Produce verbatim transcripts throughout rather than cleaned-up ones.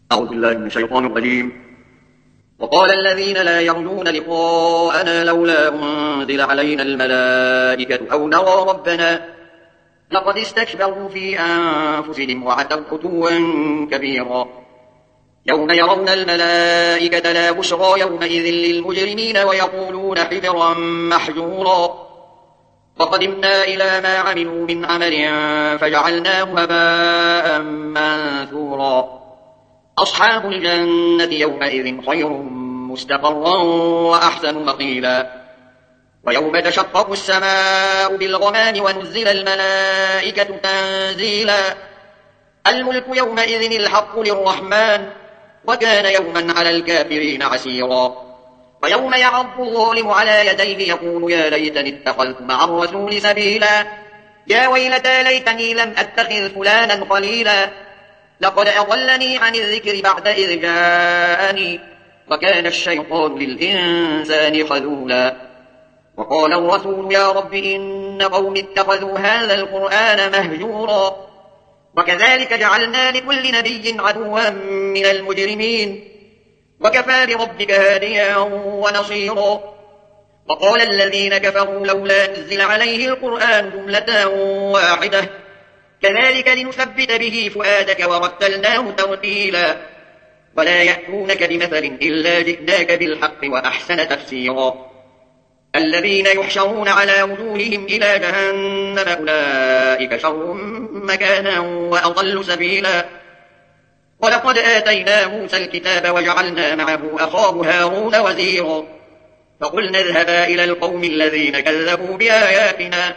أعوذ بالله من الشيطان الرجيم. وقال الذين لا يرجون لقاءنا لولا أنزل علينا الملائكة أو نرى ربنا لقد استكبروا في أنفسهم وعتوا عتوا كبيرا. يوم يرون الملائكة لا بشرى يومئذ للمجرمين ويقولون حجرا محجورا. وقدمنا إلى ما عملوا من عمل فجعلناه هباء منثورا. أصحاب الجنة يومئذ خير مستقرا وأحسن مقيلا. ويوم تشقق السماء بالغمام ونزل الملائكة تنزيلا. الملك يومئذ الحق للرحمن وكان يوما على الكافرين عسيرا. ويوم يعض الظالم على يديه يقول يا ليتني اتخذت مع الرسول سبيلا. يا ويلتى ليتني لم أتخذ فلانا خليلا. لقد أضلني عن الذكر بعد إذ جاءني وكان الشيطان للإنسان خذولا. وقال الرسول يا رب إن قوم اتخذوا هذا القرآن مهجورا. وكذلك جعلنا لكل نبي عدوا من المجرمين وكفى بربك هاديا ونصيرا. وقال الذين كفروا لولا نزل عليه القرآن جملة واحدة كذلك لنثبت به فؤادك ورتلناه ترتيلا. ولا يأتونك بمثل إلا جئناك بالحق وأحسن تفسيرا. الذين يحشرون على وجوههم إلى جهنم أولئك شر مكانا وأضل سبيلا. ولقد آتينا موسى الكتاب وجعلنا معه أخاه هارون وزيرا. فقلنا اذهبا إلى القوم الذين كذبوا بآياتنا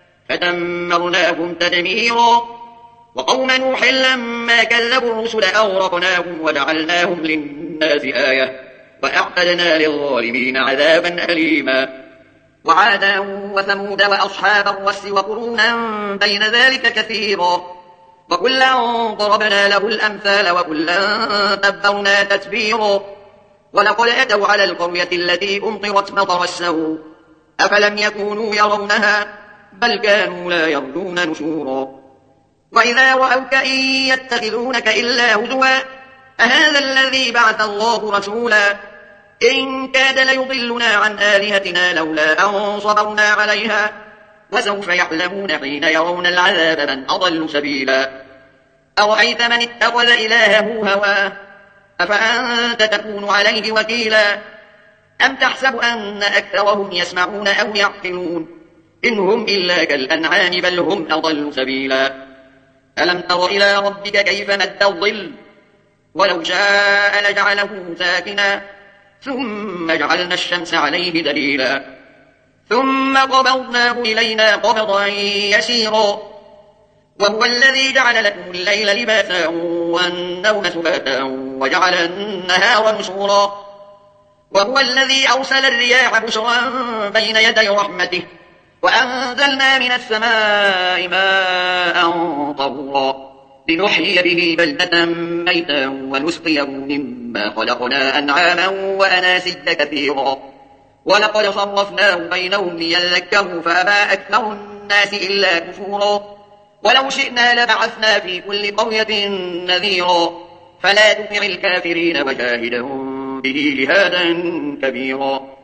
فدمرناهم تدميرا. وقوم نوح لما كذبوا الرسل أغرقناهم وجعلناهم للناس آية وأعتدنا للظالمين عذابا أليما. وعادا وثمود وأصحاب الرس وقرونا بين ذلك كثيرا. وكلا ضربنا له الأمثال وكلا تبرنا تتبيرا. ولقد أتوا على القرية التي أمطرت مطر السوء أفلم يكونوا يرونها بل كانوا لا يرجون نشورا. وإذا رأوك إن يتخذونك إلا هزوا أهذا الذي بعث الله رسولا. إن كاد ليضلنا عن آلهتنا لولا أن صبرنا عليها وسوف يعلمون حين يرون العذاب من أضل سبيلا. أرأيت من اتخذ إلهه هواه أفأنت تكون عليه وكيلا. أم تحسب أن أكثرهم يسمعون أو يعقلون إن هم إلا كالأنعام بل هم أضل سبيلا. ألم تر إلى ربك كيف مد الظل ولو شاء لجعله ساكنا ثم جعلنا الشمس عليه دليلا ثم قبضناه إلينا قبضا يسيرا. وهو الذي جعل لكم الليل لباسا والنوم سباتا وجعل النهار نشورا. وهو الذي أرسل الرياح بشرا بين يدي رحمته وأنزلنا من السماء ماء طهورا لنحيي به بلدة ميتا ونسقيه مما خلقنا أنعاما وأناسيا كثيرا. ولقد صرفناه بينهم ليذكروا فأبى أكثر الناس إلا كفورا. ولو شئنا لبعثنا في كل قرية نذيرا فلا تطع الكافرين وجاهدهم به جهادا كبيرا.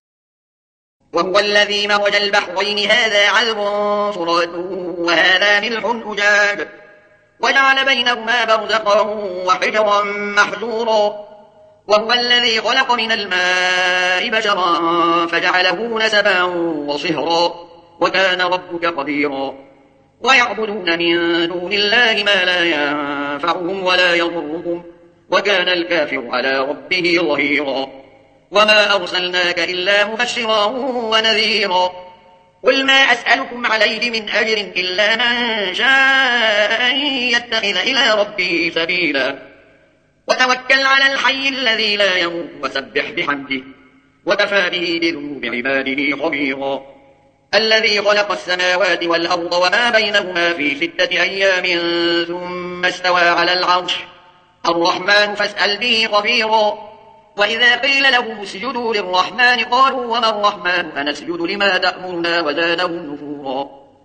وهو الذي مرج البحرين هذا عذب فرات وهذا ملح أجاج وجعل بينهما برزقا وحجرا محجورا. وهو الذي خلق من الماء بشرا فجعله نسبا وصهرا وكان ربك قديرا. ويعبدون من دون الله ما لا ينفعهم ولا يضرهم وكان الكافر على ربه ظهيرا. وما أرسلناك إلا مبشرا ونذيرا. قل ما أسألكم عليه من أجر إلا من شاء أن يتخذ إلى ربه سبيلا. وتوكل على الحي الذي لا يموت وسبح بحمده وكفى به بذنوب عباده خبيرا. الذي خلق السماوات والأرض وما بينهما في ستة أيام ثم استوى على العرش الرحمن فاسأل به خبيرا. وإذا قيل لهم اسجدوا للرحمن قالوا وما الرحمن أنسجد لما تأمرنا وزادهم نفورا.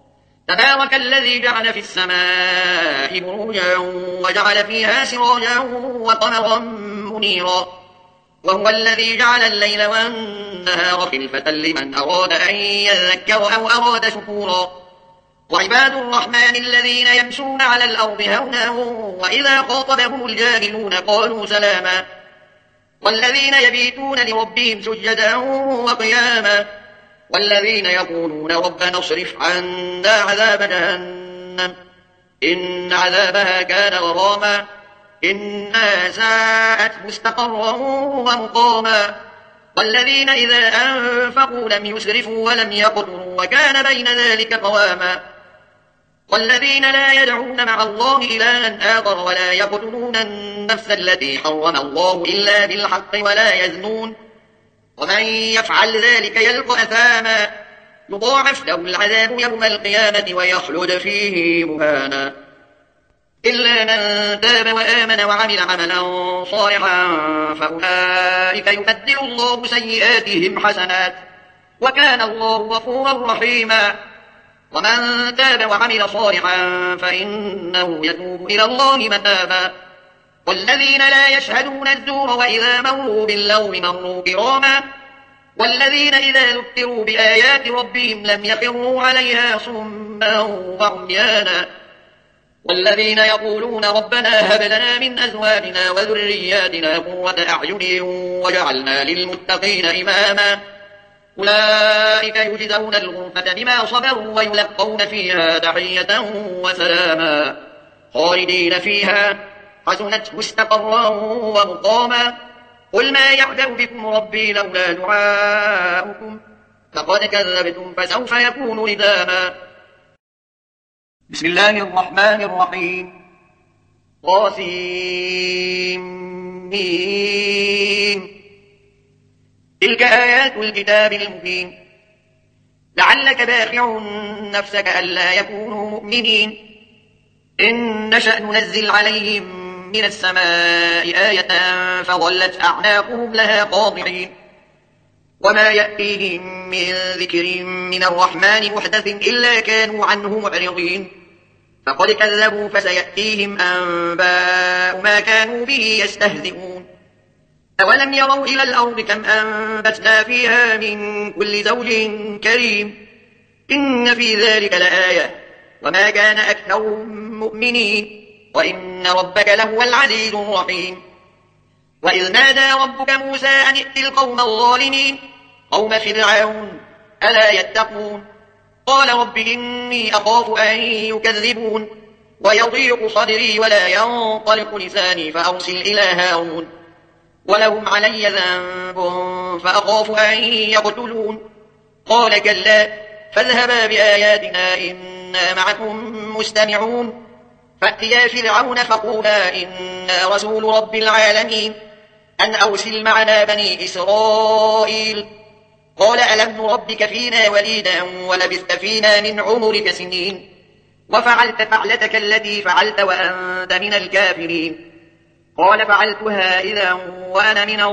تبارك الذي جعل في السماء بروجا وجعل فيها سراجا وقمرا منيرا وهو الذي جعل الليل والنهار خلفة لمن أراد أن يذكر أو أراد شكورا وعباد الرحمن الذين يمشون على الأرض هونا وإذا خاطبهم الجاهلون قالوا سلاما والذين يبيتون لربهم سجدا وقياما والذين يقولون ربنا اصرف عنا عذاب جهنم إن عذابها كان غراما إنها ساءت مستقرا ومقاما والذين إذا أنفقوا لم يسرفوا ولم يقتروا وكان بين ذلك قواما والذين لا يدعون مع الله إلها آخر ولا يقتلون النفس التي حرم الله إلا بالحق ولا يزنون ومن يفعل ذلك يلقى أثاما يضاعف له العذاب يوم القيامة ويخلد فيه مهانا إلا من تاب وآمن وعمل عملا صالحا فأولئك يبدل الله سيئاتهم حسنات وكان الله غفورا رحيما ومن تاب وعمل صالحا فإنه يتوب إلى الله متابا والذين لا يشهدون الزور وإذا مروا باللغو مروا كراما والذين إذا ذكروا بآيات ربهم لم يخروا عليها صما وعميانا والذين يقولون ربنا هب لنا من أزواجنا وذرياتنا قرة أعين وجعلنا للمتقين إماما أولئك يجزون الغرفة بما صبروا ويلقون فيها تحية وسلاما خالدين فيها حسنت مستقرا ومقاما قل ما يعبأ بكم ربي لولا دعاؤكم فقد كذبتم فسوف يكون لزاما بسم الله الرحمن الرحيم طاسيم تلك آيات الكتاب المبين لعلك باخع نفسك ألا يكونوا مؤمنين إن نشأ ننزل عليهم من السماء آية فظلت أعناقهم لها خاضعين وما يأتيهم من ذكر من الرحمن محدث إلا كانوا عنه معرضين فقد كذبوا فسيأتيهم أنباء ما كانوا به يستهزئون أولم يروا إلى الأرض كم أنبتنا فيها من كل زوج كريم إن في ذلك لآية وما كان أكثرهم مؤمنين وإن ربك لهو العزيز الرحيم وإذ نادى ربك موسى أن ائت القوم الظالمين قوم فرعون ألا يتقون قال رب إني أخاف أن يكذبون ويضيق صدري ولا ينطلق لساني فأرسل إلى هارون ولهم علي ذنب فأخاف أن يقتلون قال كلا فاذهبا بآياتنا إنا معكم مستمعون فأتيا فرعون فقولا إنا رسول رب العالمين أن أرسل معنا بني إسرائيل قال ألم نربك فينا وليدا ولبثت فينا من عمرك سنين وفعلت فعلتك التي فعلت وأنت من الكافرين قال فعلتها إذا وأنا من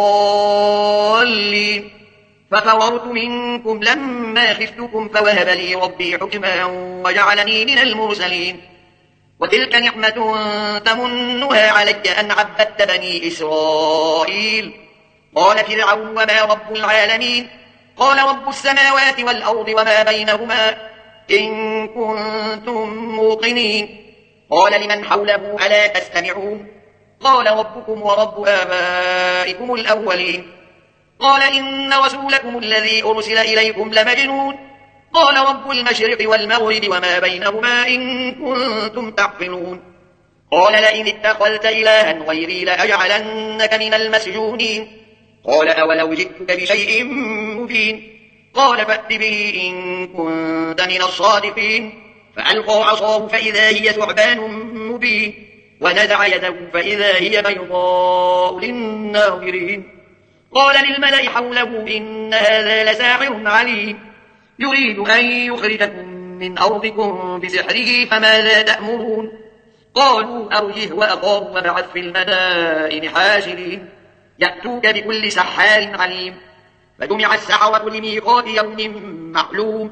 الضالين ففررت منكم لما خفتكم فوهب لي ربي حكما وجعلني من المرسلين وتلك نعمة تمنها علي أن عبدت بني إسرائيل قال فرعون وما رب العالمين قال رب السماوات والأرض وما بينهما إن كنتم موقنين قال لمن حوله ألا تستمعون قال ربكم ورب آبائكم الأولين قال إن رسولكم الذي أرسل إليكم لمجنون قال رب المشرق والمغرب وما بينهما إن كنتم تعقلون قال لئن اتخذت إلها غيري لأجعلنك من المسجونين قال أولو جئتك بشيء مبين قال فأت به إن كنت من الصادقين فألقى عصاه فإذا هي ثعبان مبين ونزع يده فإذا هي بيضاء للناظرين قال للملأ حوله إن هذا لساحر عليم يريد أن يخرجكم من أرضكم بسحره فماذا تأمرون قالوا أرجه وأخاه وابعث في المدائن حاشرين يأتوك بكل سحار عليم فجمع السحرة لميقات يوم معلوم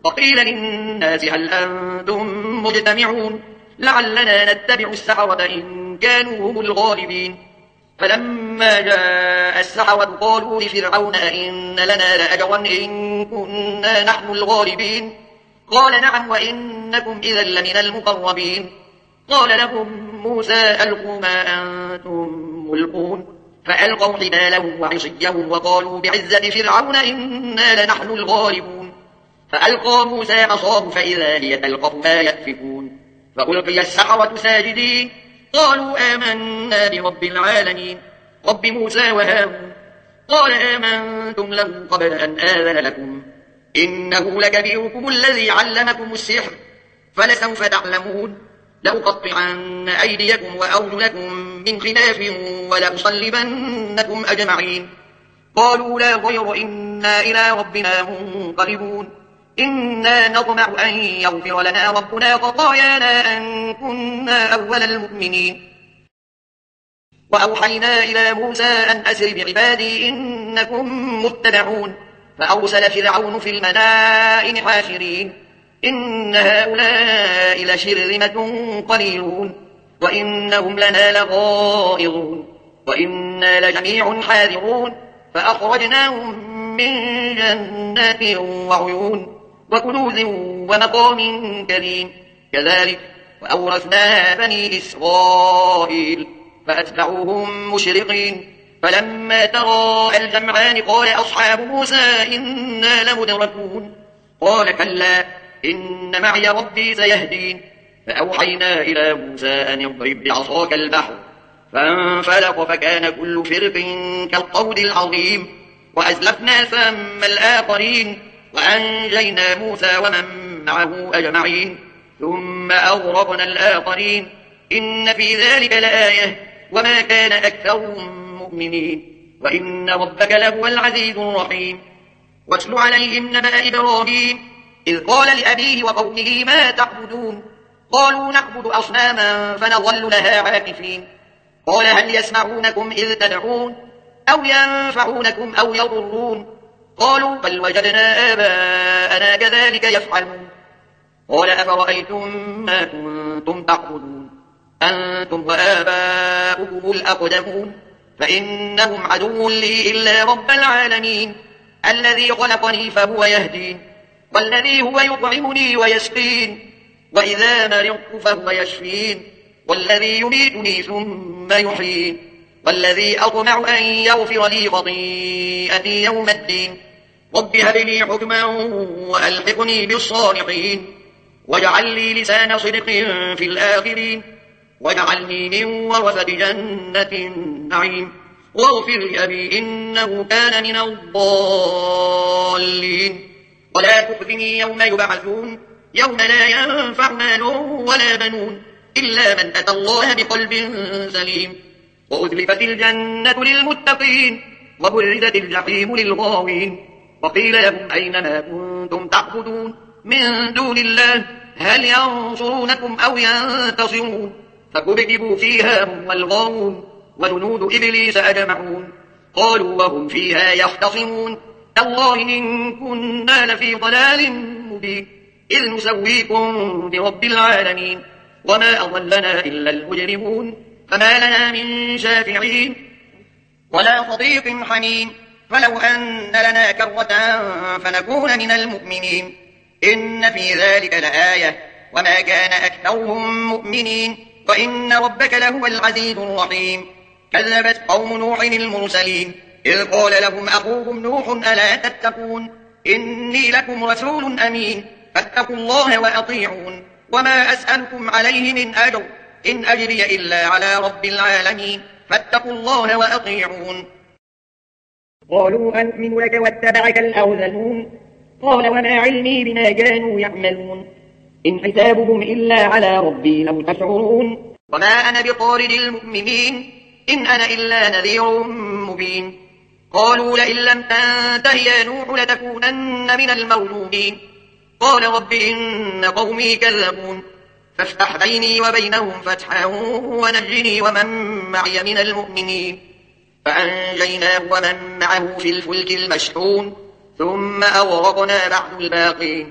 وقيل للناس هل أنتم مجتمعون لعلنا نتبع السحرة إن كانوا هم الغالبين. فلما جاء السحرة قالوا لفرعون إن لنا لأجرا إن كنا نحن الغالبين. قال نعم وإنكم إذا لمن المقربين. قال لهم موسى ألقوا ما أنتم ملقون فألقوا حبالهم وعصيهم وقالوا بعزة فرعون إنا لنحن الغالبون. فألقى موسى عصاه فإذا هي تلقف ما يأفكون فألقي السحرة ساجدين قالوا آمنا برب العالمين رب موسى وهارون. قال آمنتم له قبل أن آذن لكم إنه لكبيركم الذي علمكم السحر فلسوف تعلمون لأقطعن أيديكم وأرجلكم من خلاف ولأصلبنكم أجمعين. قالوا لا ضير إنا إلى ربنا منقلبون إنا نطمع أن يغفر لنا ربنا خطايانا أن كنا أول المؤمنين. وأوحينا إلى موسى أن أسر بعبادي إنكم متبعون. فأرسل فرعون في المدائن حاشرين إن هؤلاء لشرذمة قليلون وإنهم لنا لغائظون وإنا لجميع حاذرون. فأخرجناهم من جنات وعيون وكنوز ومقام كريم. كذلك وأورثناها بني إسرائيل فأتبعوهم مشرقين. فلما تراءى الجمعان قال أصحاب موسى إنا لمدركون قال كلا إن معي ربي سيهدين. فأوحينا إلى موسى أن اضرب بعصاك البحر فانفلق فكان كل فرق كالطود العظيم. وأزلفنا ثم الآخرين وأنجينا موسى ومن معه أجمعين ثم أغرقنا الآخرين إن في ذلك لآية وما كان أكثرهم مؤمنين وإن ربك لهو العزيز الرحيم. واتل عليهم نبأ إبراهيم إذ قال لأبيه وقومه ما تعبدون قالوا نعبد أصناما فنظل لها عاكفين. قال هل يسمعونكم إذ تدعون أو ينفعونكم أو يضرون قالوا بل وجدنا آباءنا كذلك يفعلون. قال أفرأيتم ما كنتم تعبدون أنتم وآباؤكم الأقدمون فإنهم عدو لي إلا رب العالمين الذي خلقني فهو يهدين والذي هو يطعمني ويسقين وإذا مرضت فهو يشفين والذي يميتني ثم يحيين والذي أطمع أن يغفر لي خطيئتي يوم الدين. رب هب لي حكما وألحقني بالصالحين واجعل لي لسان صدق في الآخرين واجعلني من ورثة جنة النعيم واغفر لأبي إنه كان من الضالين. ولا تخزني يوم يبعثون يوم لا ينفع مال ولا بنون إلا من أتى الله بقلب سليم. وأزلفت الجنة للمتقين وبرزت الجحيم للغاوين. وقيل لهم أين ما كنتم تعبدون من دون الله هل ينصرونكم أو ينتصرون فكبكبوا فيها هم والغاوون وجنود إبليس أجمعون. قالوا وهم فيها يختصمون تالله إن كنا لفي ضلال مبين إذ نسويكم برب العالمين وما أضلنا إلا المجرمون فما لنا من شافعين ولا صديق حميم. فلو أن لنا كرة فنكون من المؤمنين إن في ذلك لآية وما كان أكثرهم مؤمنين وإن ربك لهو العزيز الرحيم. كذبت قوم نوح المرسلين إذ قال لهم أخوهم نوح ألا تتقون إني لكم رسول أمين فاتقوا الله وأطيعون وما أسألكم عليه من أجر إن أجري إلا على رب العالمين فاتقوا الله وأطيعون. قالوا أنؤمن لك واتبعك الأرذلون قال وما علمي بما كانوا يعملون إن حسابهم إلا على ربي لو تشعرون. وما أنا بطارد المؤمنين إن أنا إلا نذير مبين. قالوا لئن لم تنته يا نوح لتكونن من المرجومين. قال رب إن قومي كذبون فافتح بيني وبينهم فتحا ونجني ومن معي من المؤمنين. فأنجيناه ومن معه في الفلك المشحون ثم أغرقنا بعد الباقين.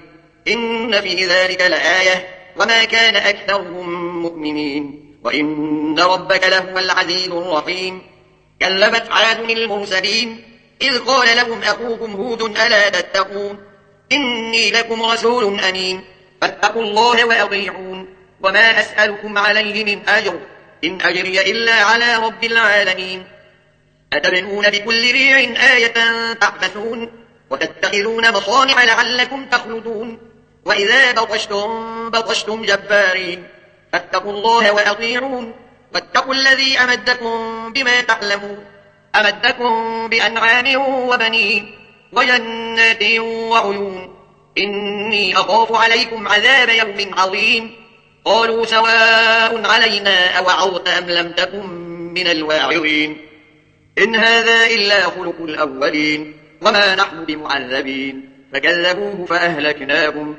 إن في ذلك لآية وما كان أكثرهم مؤمنين وإن ربك لهو العزيز الرحيم. كذبت عاد المرسلين إذ قال لهم أخوكم هود ألا تتقون إني لكم رسول أمين فاتقوا الله وأطيعون وما أسألكم عليه من أجر إن أجري إلا على رب العالمين. أتبنون بكل ريع آية تعبثون وتتخذون مصانع لعلكم تخلدون وإذا بطشتم بطشتم جبارين فاتقوا الله وأطيعون واتقوا الذي أمدكم بما تعلمون أمدكم بأنعام وبنين وجنات وعيون إني أخاف عليكم عذاب يوم عظيم. قالوا سواء علينا أوعظت أم لم تكن من الواعظين إن هذا إلا خلق الأولين وما نحن بمعذبين فكذبوه فأهلكناهم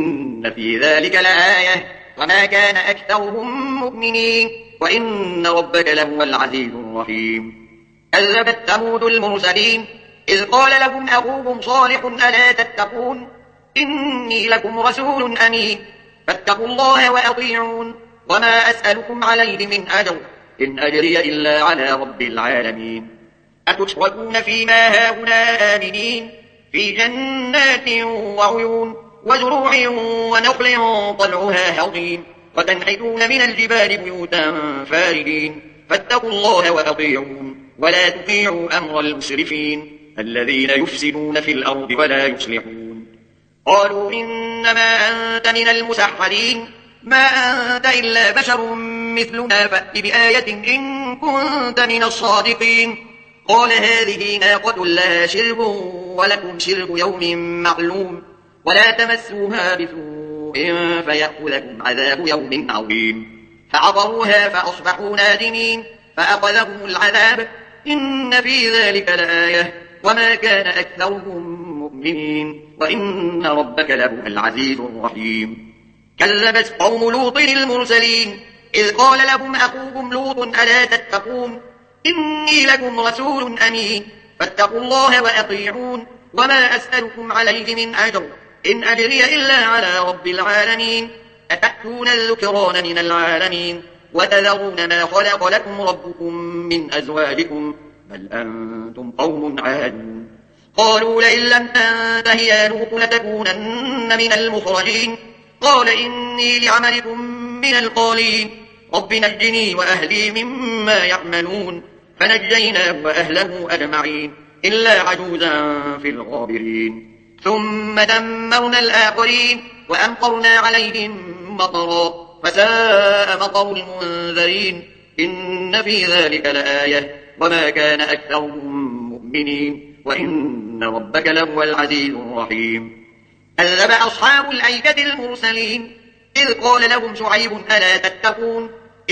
إن في ذلك لآية وما كان أكثرهم مؤمنين وإن ربك لهو العزيز الرحيم. كذبت ثمود المرسلين إذ قال لهم أخوهم صالح ألا تتقون إني لكم رسول أمين فاتقوا الله وأطيعون وما أسألكم عليه من أجر إن أجري إلا على رب العالمين. أتتركون فيما هاهنا آمنين في جنات وعيون وزروع ونخل طلعها هضيم وتنحتون من الجبال بيوتا فارهين فاتقوا الله وأطيعون ولا تطيعوا أمر المسرفين الذين يفسدون في الأرض ولا يصلحون. قالوا إنما أنت من المسحرين ما أنت إلا بشر مثلنا فأت بآية إن كنت من الصادقين. قال هذه ناقة لها شرب ولكم شرب يوم معلوم ولا تمسوها بسوء فيأخذكم عذاب يوم عظيم. فعقروها فأصبحوا نادمين فأخذهم العذاب إن في ذلك لآية وما كان أكثرهم مؤمنين وإن ربك لهو العزيز الرحيم. كذبت قوم لوط المرسلين إذ قال لهم أخوهم لوط ألا تتقون إني لكم رسول أمين فاتقوا الله وأطيعون وما أسألكم عليه من أجر إن أجري إلا على رب العالمين. أتأتون الذكران من العالمين وتذرون ما خلق لكم ربكم من أزواجكم بل أنتم قوم عادون. قالوا لئن لم تنته يا لوط لتكونن من المخرجين. قال إني لعملكم من القالين رب نجني وأهلي مما يعملون فنجيناه وأهله أجمعين إلا عجوزا في الغابرين. ثم دمرنا الآخرين وأمطرنا عليهم مطرا فساء مطر المنذرين إن في ذلك لآية وما كان أكثرهم مؤمنين وإن ربك لهو العزيز الرحيم. كذب أصحاب الأيكة المرسلين إذ قال لهم شعيب ألا تتقون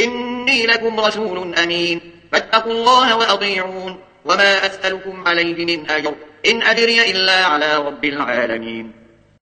إني لكم رسول أمين فاتقوا الله وأطيعون وما أسألكم عليه من أجر إن أجري إلا على رب العالمين.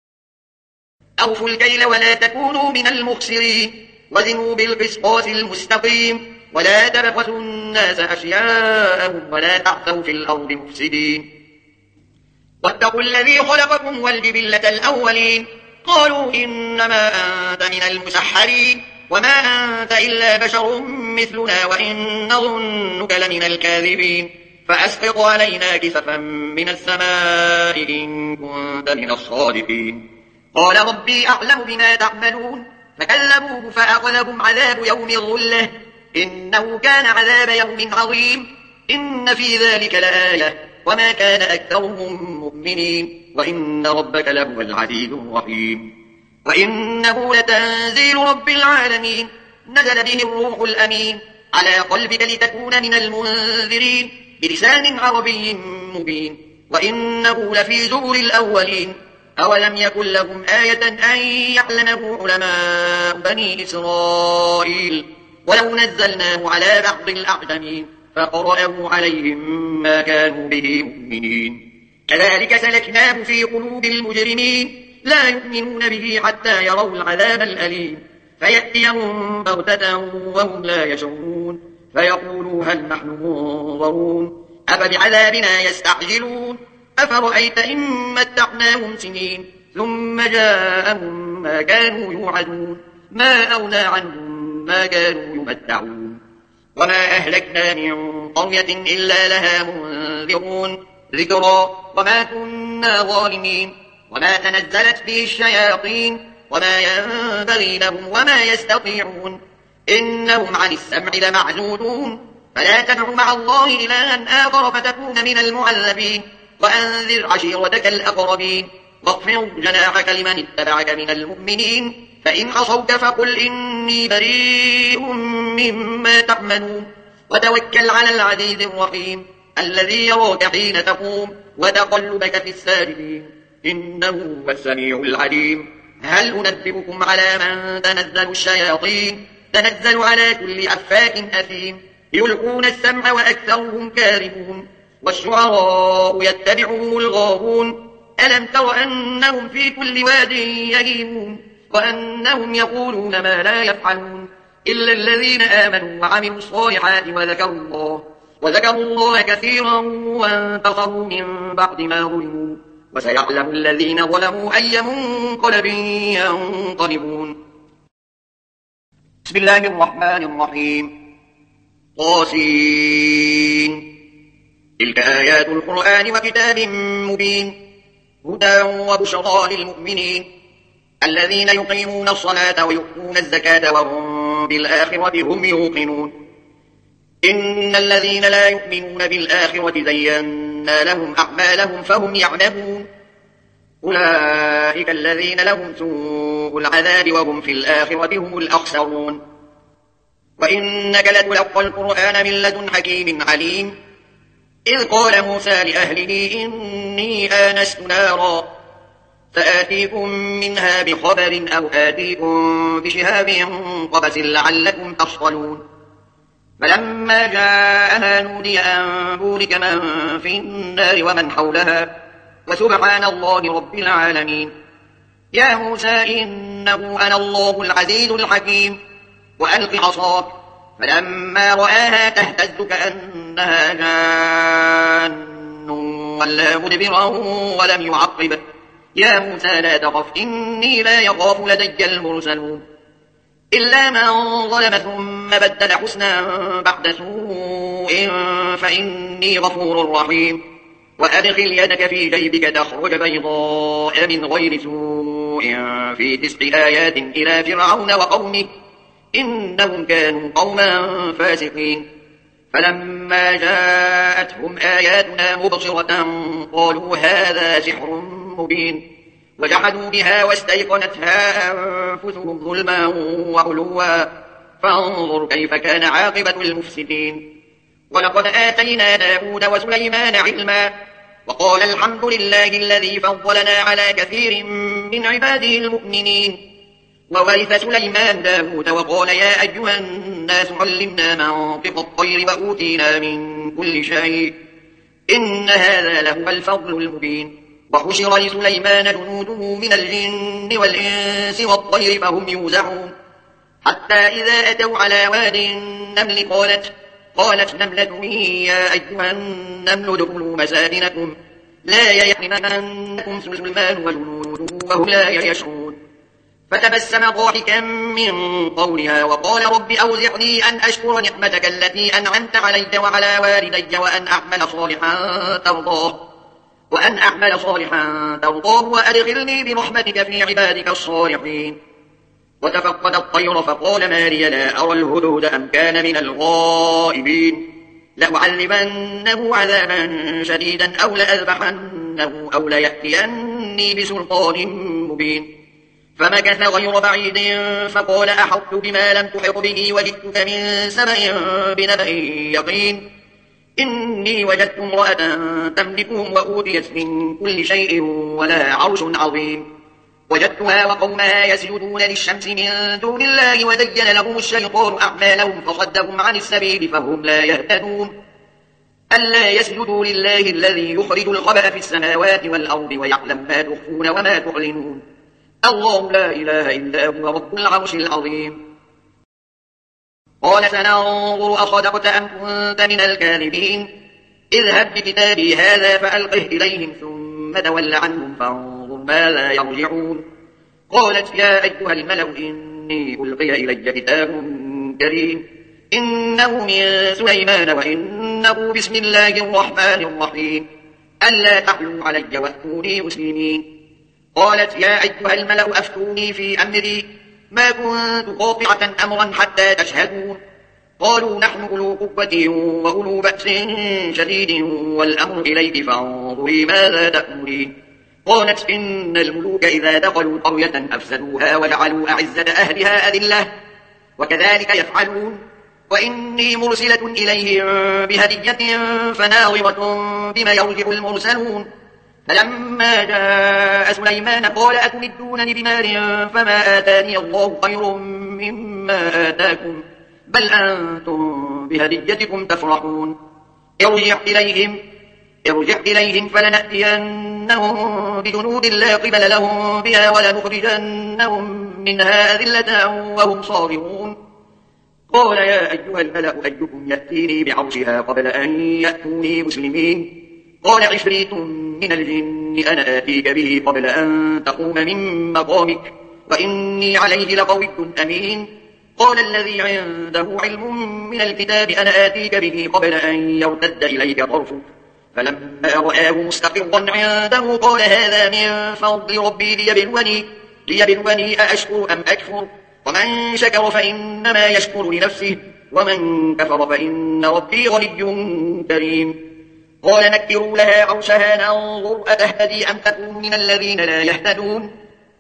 أوفوا الكيل ولا تكونوا من المخسرين وزنوا بالقسطاس المستقيم ولا تبخسوا الناس أشياءهم ولا تعثوا في الأرض مفسدين. واتقوا الذي خلقكم والجبلة الأولين. قالوا إنما أنت من المسحرين وما أنت إلا بشر مثلنا وإن نظنك لمن الكاذبين فأسقط علينا كسفا من السماء إن كنت من الصادقين. قال ربي أعلم بما تعملون فكذبوه فأخذهم عذاب يوم الظلة إنه كان عذاب يوم عظيم إن في ذلك لآية وما كان أكثرهم مؤمنين وإن ربك لهو العزيز الرحيم. وإنه لتنزيل رب العالمين نزل به الروح الأمين على قلبك لتكون من المنذرين بلسان عربي مبين وإنه لفي زبر الأولين. أولم يكن لهم آية أن يعلمه علماء بني إسرائيل ولو نزلناه على بعض الأعجمين فقرأه عليهم ما كانوا به مؤمنين. كذلك سلكناه في قلوب المجرمين لا يؤمنون به حتى يروا العذاب الأليم فيأتيهم بغتة وهم لا يشعرون فيقولوا هل نحن منظرون أفبعذابنا يستعجلون أفرأيت إن متعناهم سنين ثم جاءهم ما كانوا يوعدون ما أغنى عنهم ما كانوا يمتعون وما أهلكنا من قرية إلا لها منذرون ذكرى وما كنا ظالمين وما تنزلت به الشياطين وما ينبغي لهم وما يستطيعون إنهم عن السمع لمعزولون فلا تدع مع الله إلها آخر فتكون من المعذبين وأنذر عشيرتك الأقربين واخفض جناحك لمن اتبعك من المؤمنين فإن عصوك فقل إني بريء مما تعملون وتوكل على العزيز الرحيم الذي يراك حين تقوم وتقلبك في الساجدين إنه هو السميع العليم هل أنبئكم على من تنزل الشياطين تنزل على كل أفاك أثيم يلقون السمع وأكثرهم كاذبون والشعراء يتبعهم الغاوون ألم تر أنهم في كل واد يهيمون وأنهم يقولون ما لا يفعلون إلا الذين آمنوا وعملوا الصالحات وذكروا الله وذكروا الله كثيرا وانتصروا من بعد ما ظلموا وسيعلم الذين ظلموا أي منقلب ينقلبون. بسم الله الرحمن الرحيم. طاسين تلك آيات القرآن وكتاب مبين هدى وبشرى للمؤمنين الذين يقيمون الصلاة ويؤتون الزكاة وهم بالآخرة هم يوقنون إن الذين لا يؤمنون بالآخرة زينا لهم أعمالهم فهم يعلمون أولئك الذين لهم سوء العذاب وهم في الآخرة هم الأخسرون وإنك لتلقى القرآن من لدن حكيم عليم إذ قال موسى لأهله إني آنست نارا فآتيكم منها بخبر أو آتيكم بشهاب قبس لعلكم تصطلون فلما جاءها نودي أن بورك من في النار ومن حولها وسبحان الله رب العالمين يا موسى إنه أنا الله العزيز الحكيم وألق عصاك فلما رآها تهتز كأنها جان ولا مدبرا ولم يعقب يا موسى لا تخف إني لا يخاف لدي المرسلون إلا من ظلم ثم بدل حسنا بعد سوء فإني غفور رحيم وأدخل يدك في جيبك تخرج بيضاء من غير سوء في تسع آيات إلى فرعون وقومه إنهم كانوا قوما فاسقين فلما جاءتهم آياتنا مبصرة قالوا هذا سحر مبين وجحدوا بها واستيقنتها أنفسهم ظلما وعلوا فانظر كيف كان عاقبة المفسدين ولقد آتينا داود وسليمان علما وقال الحمد لله الذي فضلنا على كثير من عباده المؤمنين وورث سليمان داود وقال يا أيها الناس علمنا منطق الطير وأوتينا من كل شيء إن هذا لهو الفضل المبين وحشر لسليمان جنوده من الجن والإنس والطير فهم يوزعون حتى إذا أتوا على واد النمل قالت قالت نملة يا أيها النمل ادخلوا مساكنكم لا يحرمنكم سليمان وجنوده وهم لا يشعرون فتبسم ضاحكا من قولها وقال رب أوزعني أن أشكر نعمتك التي أنعمت علي وعلى والدي وأن أعمل صالحا ترضاه وأن أعمل صالحا ترضاه وأدخلني برحمتك في عبادك الصالحين وتفقد الطير فقال ما لي لا أرى الهدهد أم كان من الغائبين لأعذبنه عذابا شديدا أو لأذبحنه أو ليأتيني بسلطان مبين فمكث غير بعيد فقال أحطت بما لم تحط به وجئتك من سبأ بنبأ يقين إني وجدت امرأة تملكهم وأوتيت من كل شيء ولها عرش عظيم وجدتها وقومها يسجدون للشمس من دون الله وزين لهم الشيطان أعمالهم فصدهم عن السبيل فهم لا يهتدون ألا يسجدوا لله الذي يخرج الخبأ في السماوات والأرض ويعلم ما تخفون وما تعلنون الله لا إله إلا هو رب العرش العظيم قال سننظر أصدقت أم كنت من الكاذبين اذهب بكتابي هذا فألقه إليهم ثم تول عنهم فانظر ماذا يرجعون قالت يا أيها الملأ إني ألقي إلي كتاب كريم إنه من سليمان وإنه بسم الله الرحمن الرحيم ألا تعلوا علي وأتوني مسلمين قالت يا أيها الملأ أفتوني في أمري ما كنت قاطعة أمرا حتى تشهدون قالوا نحن أولو قوة وأولو بأس شديد والأمر إليك فانظري ماذا تأمرين قالت إن الملوك إذا دخلوا قرية أفسدوها وجعلوا أعزة أهلها أذلة وكذلك يفعلون وإني مرسلة إليهم بهدية فناظرة بما يرجع المرسلون فلما جاء سليمان قال أتمدونني بمال فما آتاني الله خير مما آتاكم بل أنتم بهديتكم تفرحون ارجع إليهم ارجع إليهم فلنأتينهم بجنود لا قبل لهم بها ولنخرجنهم منها أذلة وهم صاغرون قال يا أيها الملأ أيكم يأتيني بعرشها قبل أن يأتوني مسلمين قال عفريت من الجن أنا آتيك به قبل أن تقوم من مقامك وإني عليه لقوي أمين قال الذي عنده علم من الكتاب أنا آتيك به قبل أن يرتد إليك طرفك فلما رآه مستقرا عنده قال هذا من فضل ربي ليبلوني, ليبلوني أأشكر أم أكفر ومن شكر فإنما يشكر لنفسه ومن كفر فإن ربي غني كريم قال نكروا لها عرشها ننظر أتهتدي أم تكون من الذين لا يهتدون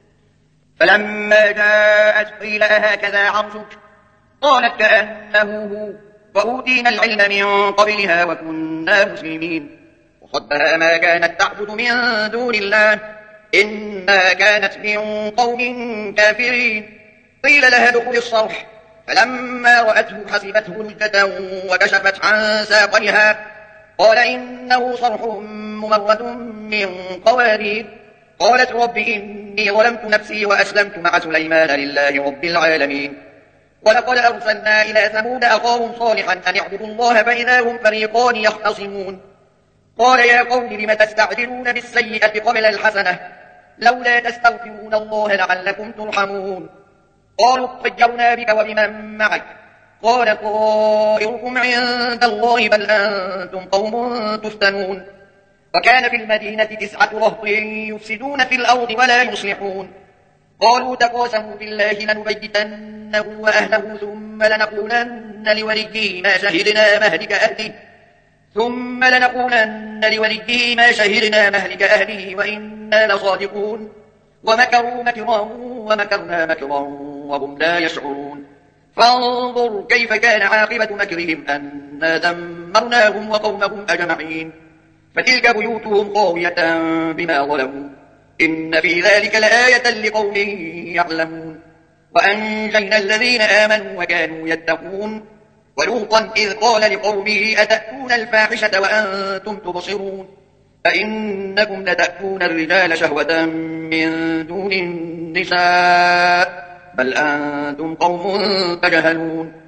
فلما جاءت قيل أهكذا عرشك قالت كأنه هو وأوتينا العلم من قبلها وكنا مسلمين وصدها ما كانت تعبد من دون الله إنها كانت من قوم كافرين قيل لها ادخل الصرح فلما رأته حسبته لجة وكشفت عن ساقيها قال إنه صرح ممرد من قوارير قالت رب إني ظلمت نفسي وأسلمت مع سليمان لله رب العالمين ولقد أرسلنا إلى ثمود أخاهم صالحا أن اعبدوا الله فإذا هم فريقان يختصمون قال يا قوم لم تستعجلون بالسيئة قبل الحسنة لولا تستغفرون الله لعلكم ترحمون قالوا اطيرنا بك وبمن معك قال طائركم عند الله بل أنتم قوم تفتنون وكان في المدينة تسعة رهط يفسدون في الأرض ولا يصلحون قالوا تقاسموا بالله لنبيتنه وأهله ثم لنقولن لوليه ما شهدنا مهلك أهله ثم لنقولن لوليه ما شهدنا مهلك أهله وإنا لصادقون ومكروا مكرا ومكرنا مكرا وهم لا يشعرون فانظر كيف كان عاقبة مكرهم أنا دمرناهم وقومهم أجمعين فتلك بيوتهم خاوية بما ظلموا إن في ذلك لآية لقوم يعلمون وأنجينا الذين آمنوا وكانوا يتقون ولوطا إذ قال لقومه أتأتون الفاحشة وأنتم تبصرون فإنكم لتأتون الرجال شهوة من دون النساء بل أنتم قوم تجهلون